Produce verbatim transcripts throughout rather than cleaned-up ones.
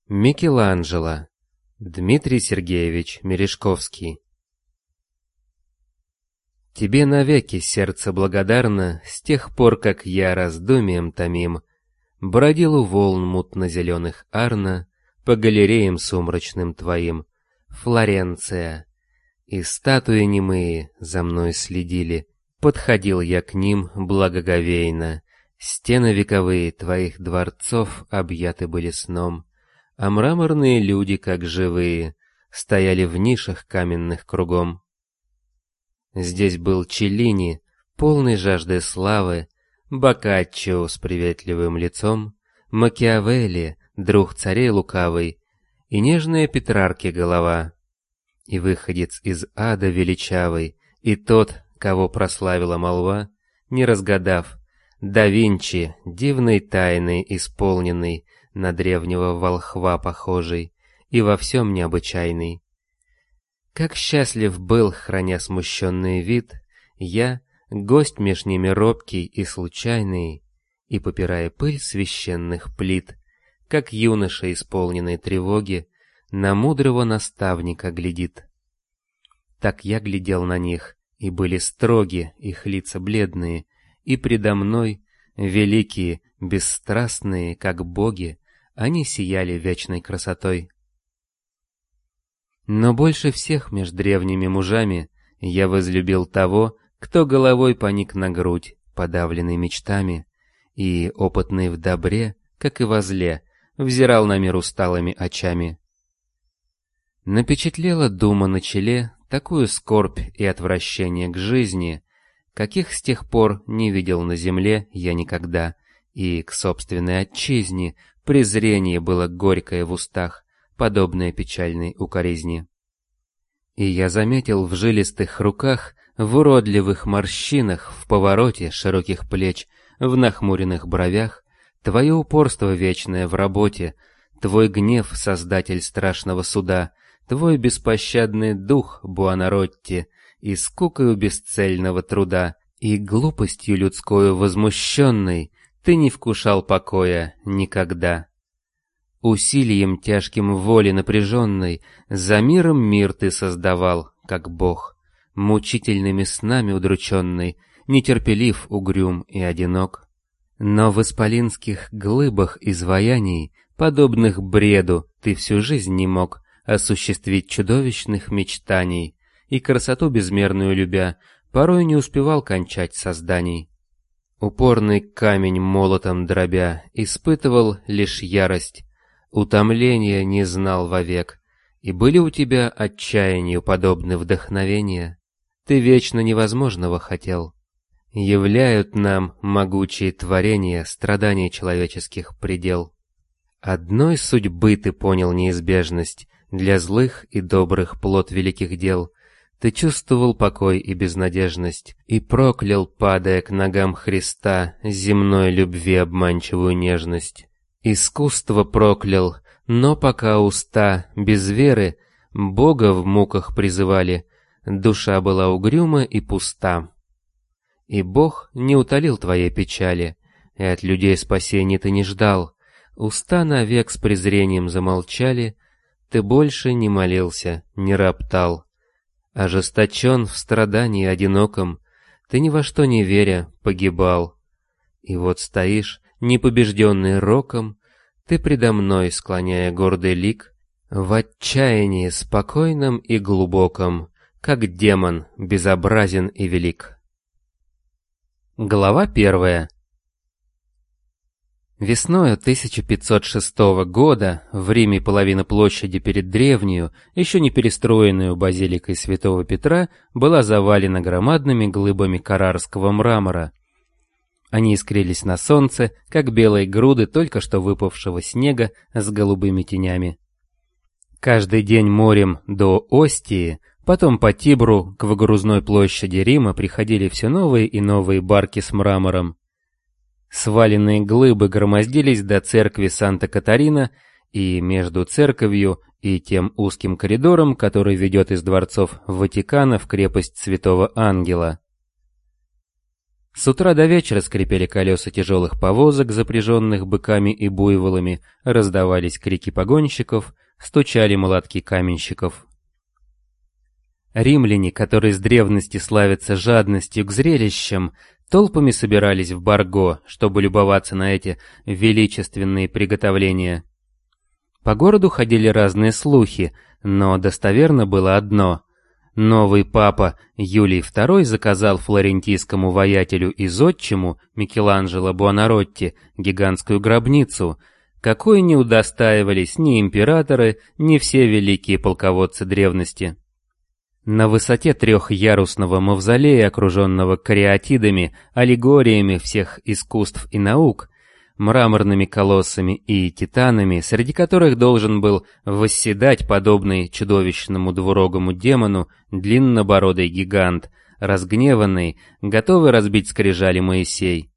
Микеланджело Дмитрий Сергеевич Мережковский. Тебе навеки сердце благодарно с тех пор, как я раздумием томим бродил у волн мутно-зеленых Арно по галереям сумрачным твоим, Флоренция, и статуи немые за мной следили. Подходил я к ним благоговейно, стены вековые твоих дворцов объяты были сном, а мраморные люди, как живые, стояли в нишах каменных кругом. Здесь был Челлини, полный жажды славы, Боккаччо с приветливым лицом, Макиавелли, друг царей лукавый, и нежная Петрарки голова, и выходец из ада величавый, и тот, кого прославила молва, не разгадав, да Винчи, дивной тайной исполненный, на древнего волхва похожий и во всем необычайный. Как счастлив был, храня смущенный вид, я, гость меж ними робкий и случайный, и попирая пыль священных плит, как юноша, исполненный тревоги, на мудрого наставника глядит. Так я глядел на них, и были строги их лица бледные, и предо мной, великие, бесстрастные, как боги, они сияли вечной красотой. Но больше всех меж древними мужами я возлюбил того, кто головой поник на грудь, подавленный мечтами, и, опытный в добре, как и во зле, взирал на мир усталыми очами. Напечатлела дума на челе такую скорбь и отвращение к жизни, каких с тех пор не видел на земле я никогда, и к собственной отчизне презрение было горькое в устах, подобное печальной укоризни. И я заметил в жилистых руках, в уродливых морщинах, в повороте широких плеч, в нахмуренных бровях, твое упорство вечное в работе, твой гнев, создатель страшного суда, твой беспощадный дух, Буонаротти, и скукою бесцельного труда, и глупостью людскою возмущенной, ты не вкушал покоя никогда. Усилием тяжким воли напряженной за миром мир ты создавал, как Бог, мучительными снами удрученный, нетерпелив, угрюм и одинок. Но в исполинских глыбах изваяний, подобных бреду, ты всю жизнь не мог осуществить чудовищных мечтаний, и красоту безмерную любя, порой не успевал кончать созданий. Упорный камень молотом дробя, испытывал лишь ярость, утомления не знал вовек, и были у тебя отчаянию подобны вдохновения. Ты вечно невозможного хотел. Являют нам могучие творения страданий человеческих предел. Одной судьбы ты понял неизбежность, для злых и добрых плод великих дел. Ты чувствовал покой и безнадежность, и проклял, падая к ногам Христа, земной любви обманчивую нежность. Искусство проклял, но пока уста без веры Бога в муках призывали, душа была угрюма и пуста. И Бог не утолил твоей печали, и от людей спасения ты не ждал. Уста навек с презрением замолчали, ты больше не молился, не роптал. Ожесточен в страдании одиноком, ты ни во что не веря погибал. И вот стоишь, непобежденный роком, ты предо мной, склоняя гордый лик, в отчаянии спокойном и глубоком, как демон, безобразен и велик. Глава первая. Весною тысяча пятьсот шестого года в Риме половина площади перед древнюю, еще не перестроенную базиликой святого Петра, была завалена громадными глыбами каррарского мрамора. Они искрились на солнце, как белые груды только что выпавшего снега с голубыми тенями. Каждый день морем до Остии, потом по Тибру к выгрузной площади Рима приходили все новые и новые барки с мрамором. Сваленные глыбы громоздились до церкви Санта-Катарина, и между церковью и тем узким коридором, который ведет из дворцов Ватикана в крепость Святого Ангела. С утра до вечера скрипели колеса тяжелых повозок, запряженных быками и буйволами, раздавались крики погонщиков, стучали молотки каменщиков. Римляне, которые с древности славятся жадностью к зрелищам, толпами собирались в Барго, чтобы любоваться на эти величественные приготовления. По городу ходили разные слухи, но достоверно было одно. Новый папа Юлий второй заказал флорентийскому воятелю и зодчему Микеланджело Буонаротти гигантскую гробницу, какой не удостаивались ни императоры, ни все великие полководцы древности. На высоте трехярусного мавзолея, окруженного кариатидами, аллегориями всех искусств и наук, мраморными колоссами и титанами, среди которых должен был восседать подобный чудовищному двурогому демону длиннобородый гигант, разгневанный, готовый разбить скрижали Моисей.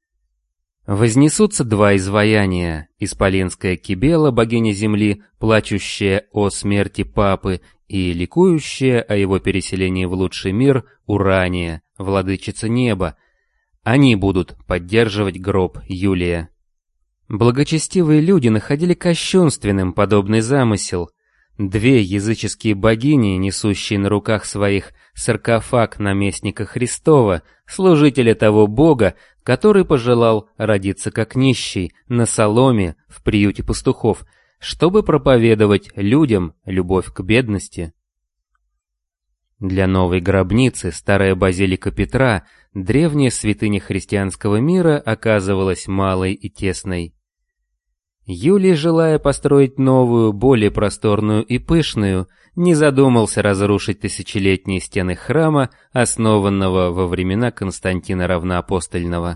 Вознесутся два изваяния: исполинская Кибела, богиня земли, плачущая о смерти папы, и ликующая о его переселении в лучший мир Урания, владычица неба. Они будут поддерживать гроб Юлия. Благочестивые люди находили кощунственным подобный замысел. Две языческие богини, несущие на руках своих саркофаг наместника Христова, служителя того бога, который пожелал родиться как нищий на соломе в приюте пастухов, чтобы проповедовать людям любовь к бедности. Для новой гробницы старая базилика Петра, древняя святыня христианского мира, оказывалась малой и тесной. Юлий, желая построить новую, более просторную и пышную, не задумался разрушить тысячелетние стены храма, основанного во времена Константина Равноапостольного.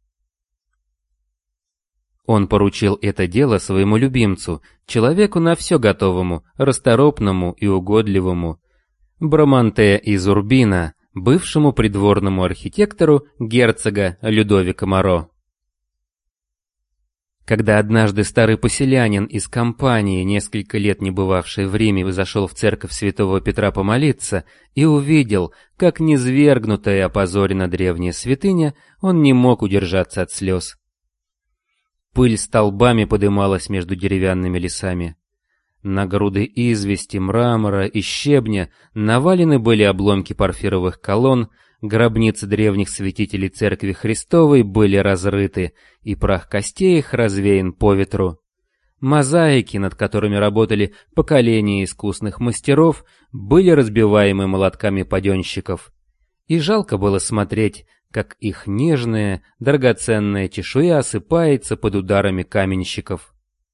Он поручил это дело своему любимцу, человеку на все готовому, расторопному и угодливому, Браманте из Урбина, бывшему придворному архитектору герцога Людовика Моро. Когда однажды старый поселянин из Кампании, несколько лет не бывавший в Риме, зашел в церковь святого Петра помолиться и увидел, как низвергнутая и опозорена древняя святыня, он не мог удержаться от слез. Пыль столбами подымалась между деревянными лесами. На груды извести, мрамора и щебня навалены были обломки порфировых колонн, гробницы древних святителей Церкви Христовой были разрыты, и прах костей их развеян по ветру. Мозаики, над которыми работали поколения искусных мастеров, были разбиваемы молотками паденщиков. И жалко было смотреть, как их нежная, драгоценная чешуя осыпается под ударами каменщиков.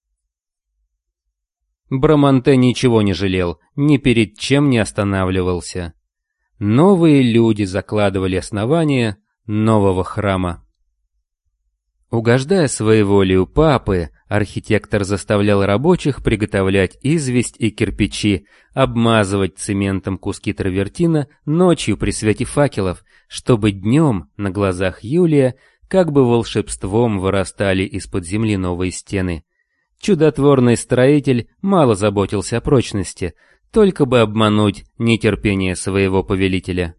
Браманте ничего не жалел, ни перед чем не останавливался. Новые люди закладывали основания нового храма. Угождая своеволию папы, архитектор заставлял рабочих приготовлять известь и кирпичи, обмазывать цементом куски травертина ночью при свете факелов, чтобы днем на глазах Юлия как бы волшебством вырастали из-под земли новые стены. Чудотворный строитель мало заботился о прочности, только бы обмануть нетерпение своего повелителя.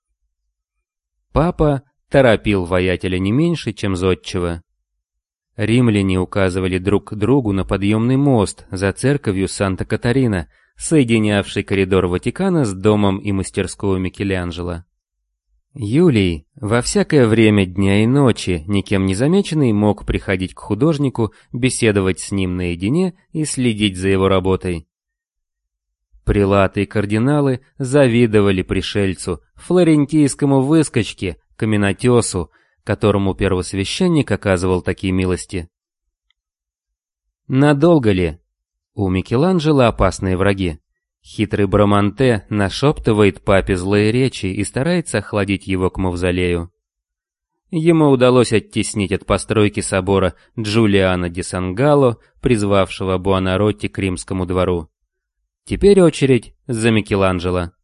Папа торопил воятеля не меньше, чем зодчего. Римляне указывали друг другу на подъемный мост за церковью Санта-Катарина, соединявший коридор Ватикана с домом и мастерскую Микеланджело. Юлий во всякое время дня и ночи, никем не замеченный, мог приходить к художнику, беседовать с ним наедине и следить за его работой. Прелаты и кардиналы завидовали пришельцу, флорентийскому выскочке, каменотесу, которому первосвященник оказывал такие милости. Надолго ли? У Микеланджело опасные враги. Хитрый Браманте нашептывает папе злые речи и старается охладить его к мавзолею. Ему удалось оттеснить от постройки собора Джулиано ди Сан-Галло, призвавшего Буонаротти к римскому двору. Теперь очередь за Микеланджело.